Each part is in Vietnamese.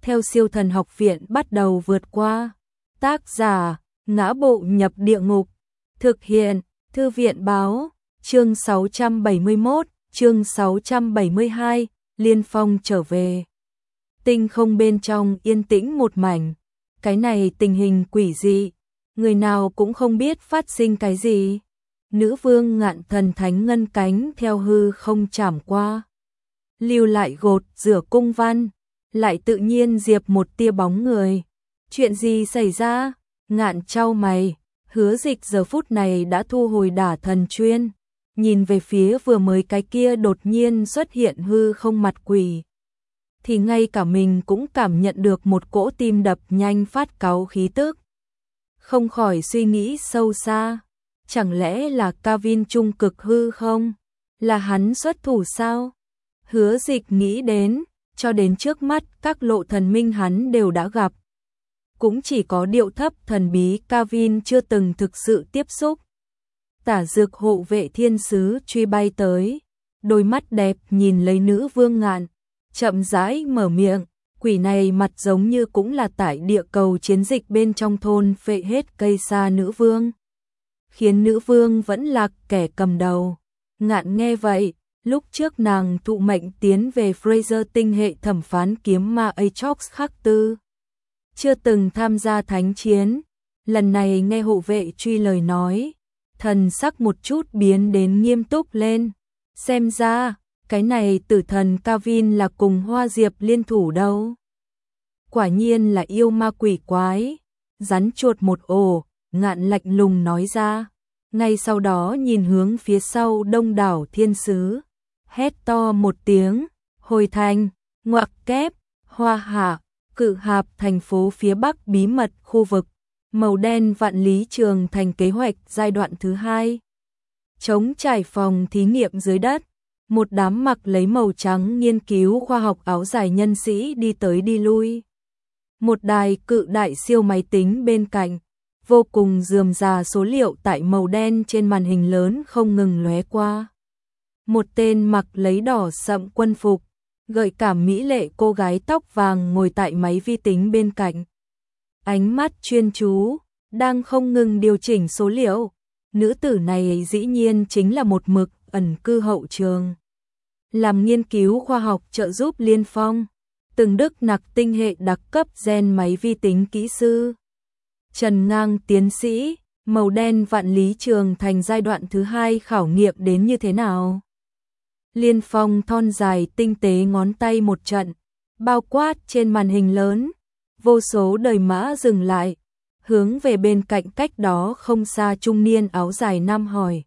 theo siêu thần học viện bắt đầu vượt qua. Tác giả, Ngã Bộ Nhập Địa Ngục. Thực hiện, Thư viện báo, chương 671, chương 672, Liên Phong trở về. Tinh không bên trong yên tĩnh một mảnh. Cái này tình hình quỷ dị, người nào cũng không biết phát sinh cái gì. Nữ vương Ngạn Thần Thánh ngân cánh theo hư không trảm qua, lưu lại gột rửa cung văn, lại tự nhiên diệp một tia bóng người. Chuyện gì xảy ra? Ngạn chau mày, Hứa Dịch giờ phút này đã thu hồi Đả Thần Chuyên, nhìn về phía vừa mới cái kia đột nhiên xuất hiện hư không mặt quỷ, thì ngay cả mình cũng cảm nhận được một cỗ tim đập nhanh phát cáu khí tức. Không khỏi suy nghĩ sâu xa, chẳng lẽ là Kavin trung cực hư không? Là hắn xuất thủ sao? Hứa Dịch nghĩ đến, cho đến trước mắt các lộ thần minh hắn đều đã gặp. Cũng chỉ có điệu thấp thần bí Kavin chưa từng thực sự tiếp xúc. Tả Dược hộ vệ thiên sứ truy bay tới, đôi mắt đẹp nhìn lấy nữ vương Ngạn, chậm rãi mở miệng, quỷ này mặt giống như cũng là tại địa cầu chiến dịch bên trong thôn phệ hết cây sa nữ vương, khiến nữ vương vẫn là kẻ cầm đầu. Ngạn nghe vậy, lúc trước nàng thụ mệnh tiến về Fraser tinh hệ thẩm phán kiếm ma Atrox khắc tư, chưa từng tham gia thánh chiến, lần này nghe hộ vệ truy lời nói, thần sắc một chút biến đến nghiêm túc lên. Xem ra, cái này tử thần Kavin là cùng Hoa Diệp liên thủ đâu. Quả nhiên là yêu ma quỷ quái, rắn chuột một ổ, Ngạn lạnh lùng nói ra. Ngay sau đó nhìn hướng phía sau đông đảo thiên sứ, hét to một tiếng, hồi thành, ngoặc kép, Hoa Hạ, Cự Hạp thành phố phía bắc bí mật khu vực, màu đen Vạn Lý Trường Thành kế hoạch giai đoạn thứ 2. Chống trải phòng thí nghiệm dưới đất, một đám mặc lấy màu trắng nghiên cứu khoa học áo dài nhân sĩ đi tới đi lui. Một đài cự đại siêu máy tính bên cạnh, vô cùng rườm rà số liệu tại màu đen trên màn hình lớn không ngừng lóe qua. Một tên mặc lấy đỏ sậm quân phục, gợi cảm mỹ lệ cô gái tóc vàng ngồi tại máy vi tính bên cạnh. Ánh mắt chuyên chú, đang không ngừng điều chỉnh số liệu. Nữ tử này dĩ nhiên chính là một mực ẩn cư hậu trường, làm nghiên cứu khoa học trợ giúp Liên Phong, từng đức nặc tinh hệ đặc cấp gen máy vi tính kỹ sư. Trần Ngang tiến sĩ, màu đen Vạn Lý Trường Thành giai đoạn thứ 2 khảo nghiệm đến như thế nào? Liên Phong thon dài tinh tế ngón tay một trận, bao quát trên màn hình lớn, vô số đời mã dừng lại, hướng về bên cạnh cách đó không xa trung niên áo dài nam hỏi.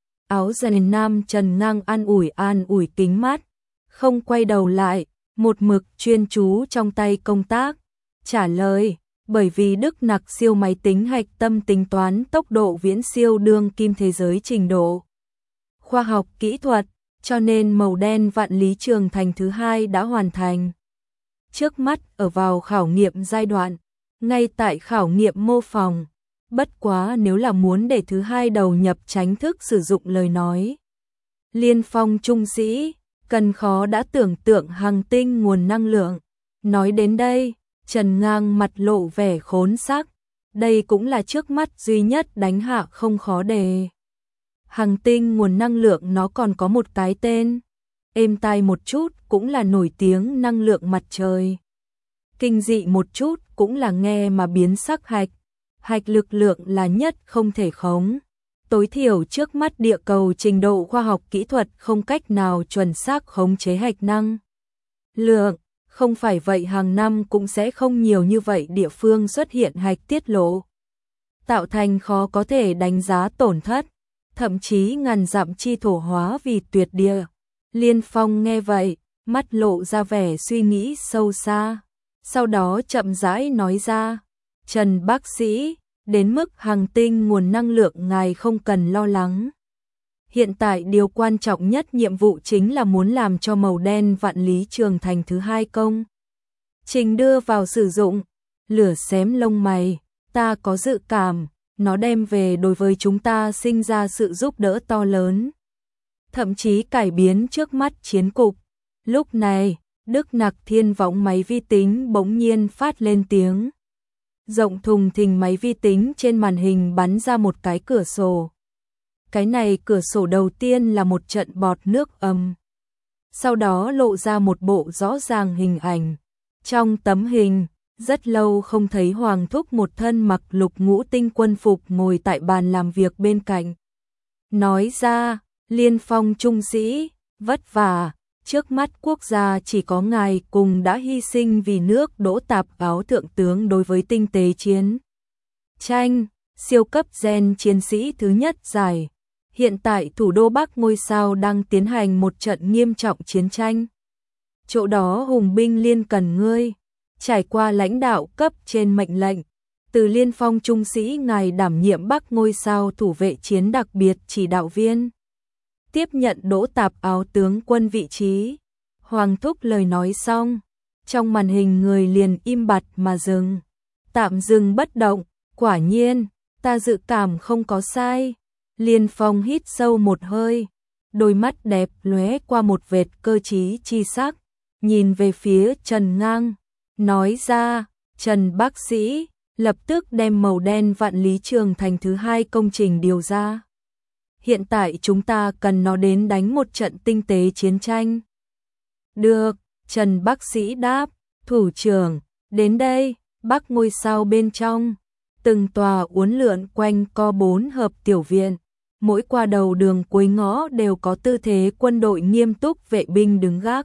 Áo dài nam Trần Ngang an ủi kính mắt, không quay đầu lại, một mực chuyên chú trong tay công tác, trả lời, bởi vì đức nặc siêu máy tính hạch tâm tính toán tốc độ viễn siêu đương kim thế giới trình độ khoa học kỹ thuật, cho nên màu đen Vạn Lý Trường Thành thứ 2 đã hoàn thành. Trước mắt ở vào khảo nghiệm giai đoạn, ngay tại khảo nghiệm mô phỏng, bất quá nếu là muốn để thứ 2 đầu nhập tránh thức sử dụng lời nói. Liên Phong trung sĩ, cần khó đã tưởng tượng hành tinh nguồn năng lượng. Nói đến đây, Trần Ngang mặt lộ vẻ khốn sắc, đây cũng là trước mắt duy nhất đánh hạ không khó đề. Hành tinh nguồn năng lượng nó còn có một cái tên, êm tai một chút cũng là nổi tiếng năng lượng mặt trời. Kinh dị một chút cũng là nghe mà biến sắc hạch. Hạch lực lượng là nhất không thể khống. Tối thiểu trước mắt địa cầu trình độ khoa học kỹ thuật không cách nào chuẩn xác khống chế hạch năng lượng. Không phải vậy hàng năm cũng sẽ không nhiều như vậy địa phương xuất hiện hạch tiết lộ, tạo thành khó có thể đánh giá tổn thất, thậm chí ngàn dặm chi thổ hóa vì tuyệt địa. Liên Phong nghe vậy, mắt lộ ra vẻ suy nghĩ sâu xa, sau đó chậm rãi nói ra, Trần bác sĩ, đến mức hành tinh nguồn năng lượng ngài không cần lo lắng. Hiện tại điều quan trọng nhất nhiệm vụ chính là muốn làm cho màu đen Vạn Lý Trường Thành thứ 2 công trình đưa vào sử dụng. Lửa xém lông mày, ta có dự cảm, nó đem về đối với chúng ta sinh ra sự giúp đỡ to lớn, thậm chí cải biến trước mắt chiến cục. Lúc này, Đức Nặc Thiên võng máy vi tính bỗng nhiên phát lên tiếng. Rộng thùng thình máy vi tính trên màn hình bắn ra một cái cửa sổ. Cái này cửa sổ đầu tiên là một trận bọt nước ầm. Sau đó lộ ra một bộ rõ ràng hình ảnh. Trong tấm hình, rất lâu không thấy Hoàng Thúc một thân mặc lục ngũ tinh quân phục ngồi tại bàn làm việc bên cạnh. Nói ra, Liên Phong trung sĩ, vất vả, trước mắt quốc gia chỉ có ngài cùng đã hy sinh vì nước Đỗ Tạp Áo thượng tướng đối với tinh tế chiến tranh, siêu cấp gen chiến sĩ thứ nhất giải. Hiện tại thủ đô Bắc ngôi sao đang tiến hành một trận nghiêm trọng chiến tranh. Chỗ đó hùng binh liên cần ngươi, trải qua lãnh đạo cấp trên mệnh lệnh, từ Liên Phong trung sĩ ngài đảm nhiệm Bắc ngôi sao thủ vệ chiến đặc biệt chỉ đạo viên. Tiếp nhận Đỗ Tạp Áo tướng quân vị trí. Hoàng Thúc lời nói xong, trong màn hình người liền im bặt mà dừng. Tạm dừng bất động, quả nhiên, ta dự cảm không có sai. Liên Phong hít sâu một hơi, đôi mắt đẹp lóe qua một vệt cơ trí chi sắc, nhìn về phía Trần Ngang, nói ra, Trần bác sĩ, lập tức đem màu đen Vạn Lý Trường Thành thứ 2 công trình điều ra. Hiện tại chúng ta cần nó đến đánh một trận tinh tế chiến tranh. Được, Trần bác sĩ đáp, thủ trưởng, đến đây, Bắc ngôi sao bên trong. Từng tòa uốn lượn quanh co 4 hợp tiểu viện, mỗi qua đầu đường cuối ngõ đều có tư thế quân đội nghiêm túc vệ binh đứng gác.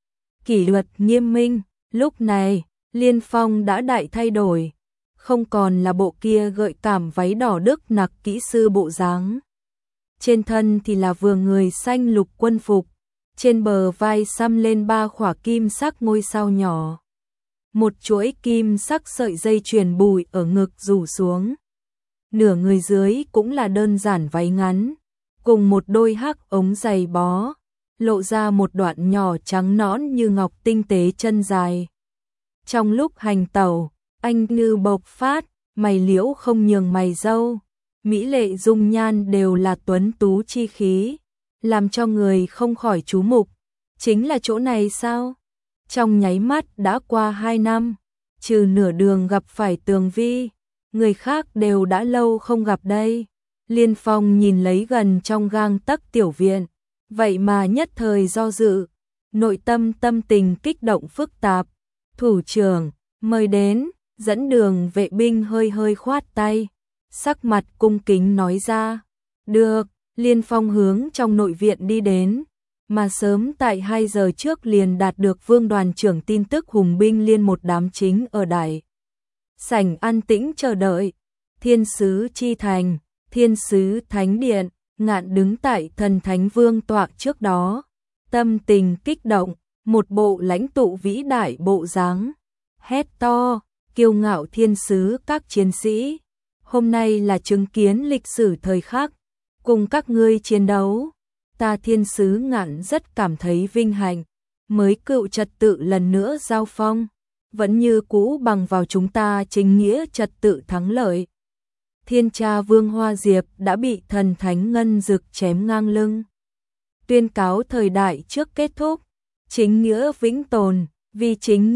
Kỷ luật nghiêm minh, lúc này, Liên Phong đã đại thay đổi, không còn là bộ kia gợi cảm váy đỏ Đức Nặc kỹ sư bộ dáng. Trên thân thì là vừa người xanh lục quân phục, trên bờ vai xăm lên 3 khỏa kim sắc ngôi sao nhỏ. Một chuỗi kim sắc sợi dây chuyền bùi ở ngực rủ xuống. Nửa người dưới cũng là đơn giản váy ngắn, cùng một đôi hắc ống giày bó, lộ ra một đoạn nhỏ trắng nõn như ngọc tinh tế chân dài. Trong lúc hành tẩu, anh như bộc phát, mày liễu không nhường mày râu, mỹ lệ dung nhan đều là tuấn tú chi khí, làm cho người không khỏi chú mục. Chính là chỗ này sao? Trong nháy mắt đã qua 2 năm, trừ nửa đường gặp phải Tường Vi, người khác đều đã lâu không gặp đây. Liên Phong nhìn lấy gần trong gang tấc tiểu viện, vậy mà nhất thời do dự, nội tâm tâm tình kích động phức tạp. Thủ trưởng, mời đến, dẫn đường vệ binh hơi hơi khoát tay, sắc mặt cung kính nói ra. Được, Liên Phong hướng trong nội viện đi đến, mà sớm tại 2 giờ trước liền đạt được Vương đoàn trưởng tin tức hùng binh liên một đám chính ở đại sảnh an tĩnh chờ đợi. Thiên sứ chi thành, thiên sứ thánh điện, Ngạn đứng tại thần thánh vương tọa trước đó, tâm tình kích động, một bộ lãnh tụ vĩ đại bộ dáng, hét to, kiêu ngạo thiên sứ các chiến sĩ, hôm nay là chứng kiến lịch sử thời khắc, cùng các ngươi chiến đấu, ta thiên sứ Ngạn rất cảm thấy vinh hạnh, mới cựu trật tự lần nữa giao phong, vẫn như cũ bằng vào chúng ta chính nghĩa trật tự thắng lợi. Thiên cha Vương Hoa Diệp đã bị thần thánh ngân dực chém ngang lưng. Tuyên cáo thời đại trước kết thúc, chính nghĩa vĩnh tồn, vì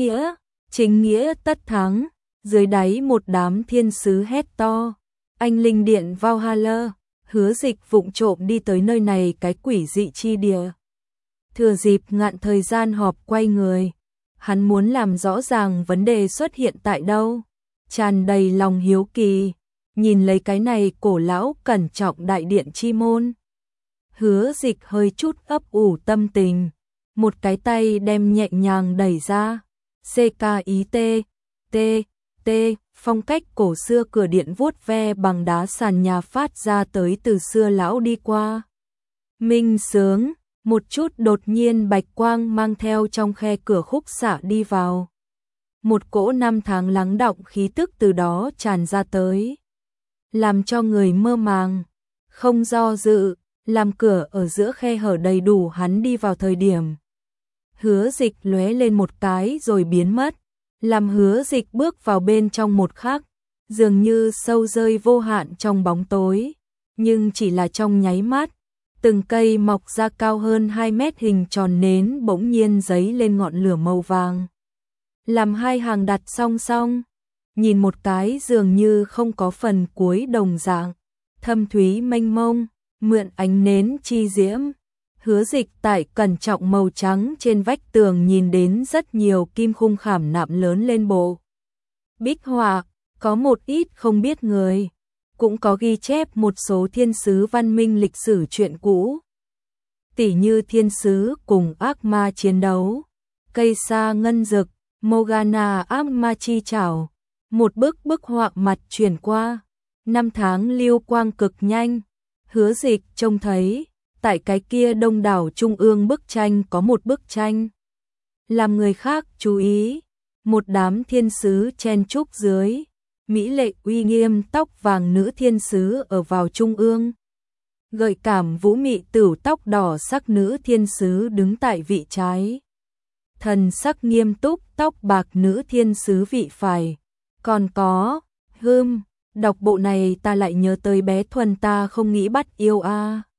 chính nghĩa tất thắng. Dưới đáy một đám thiên sứ hét to, anh linh điện Valhalla, Hứa Dịch vụng trộm đi tới nơi này cái quỷ dị chi địa. Thừa dịp Ngạn thời gian họp quay người, hắn muốn làm rõ ràng vấn đề xuất hiện tại đâu, tràn đầy lòng hiếu kỳ, nhìn lấy cái này cổ lão cẩn trọng đại điện chi môn. Hứa Dịch hơi chút ấp ủ tâm tình, một cái tay đem nhẹ nhàng đẩy ra, CKIT, phong cách cổ xưa cửa điện vuốt ve bằng đá sàn nhà phát ra tới từ xưa lão đi qua. Minh sướng, một chút đột nhiên bạch quang mang theo trong khe cửa khúc xạ đi vào. Một cỗ năm tháng lắng đọng khí tức từ đó tràn ra tới, làm cho người mơ màng, không do dự, làm cửa ở giữa khe hở đầy đủ hắn đi vào thời điểm. Hứa Dịch lóe lên một cái rồi biến mất, làm Hứa Dịch bước vào bên trong một khắc, dường như sâu rơi vô hạn trong bóng tối, nhưng chỉ là trong nháy mắt, Từng cây mọc ra cao hơn 2 mét hình tròn nến bỗng nhiên giấy lên ngọn lửa màu vàng. Làm hai hàng đặt song song, nhìn một cái dường như không có phần cuối đồng dạng, thâm thúy mênh mông, mượn ánh nến chi diễm. Hứa Dịch tại cẩn trọng màu trắng trên vách tường nhìn đến rất nhiều kim khung khảm nạm lớn lên bộ bích họa, có một ít không biết người, cũng có ghi chép một số thiên sứ văn minh lịch sử truyện cũ. Tỉ như thiên sứ cùng ác ma chiến đấu, cây sa ngân dực, Morgana ác ma chi chảo, một bức họa mặt chuyển qua, năm tháng lưu quang cực nhanh. Hứa Dịch trông thấy, tại cái kia đông đảo trung ương bức tranh có một bức tranh làm người khác chú ý, một đám thiên sứ chen chúc dưới, mỹ lệ uy nghiêm tóc vàng nữ thiên sứ ở vào trung ương. Gợi cảm vũ mị tửu tóc đỏ sắc nữ thiên sứ đứng tại vị trái. Thần sắc nghiêm túc tóc bạc nữ thiên sứ vị phải. Còn có, đọc bộ này ta lại nhớ tới bé Thuần ta không nghĩ bắt yêu a.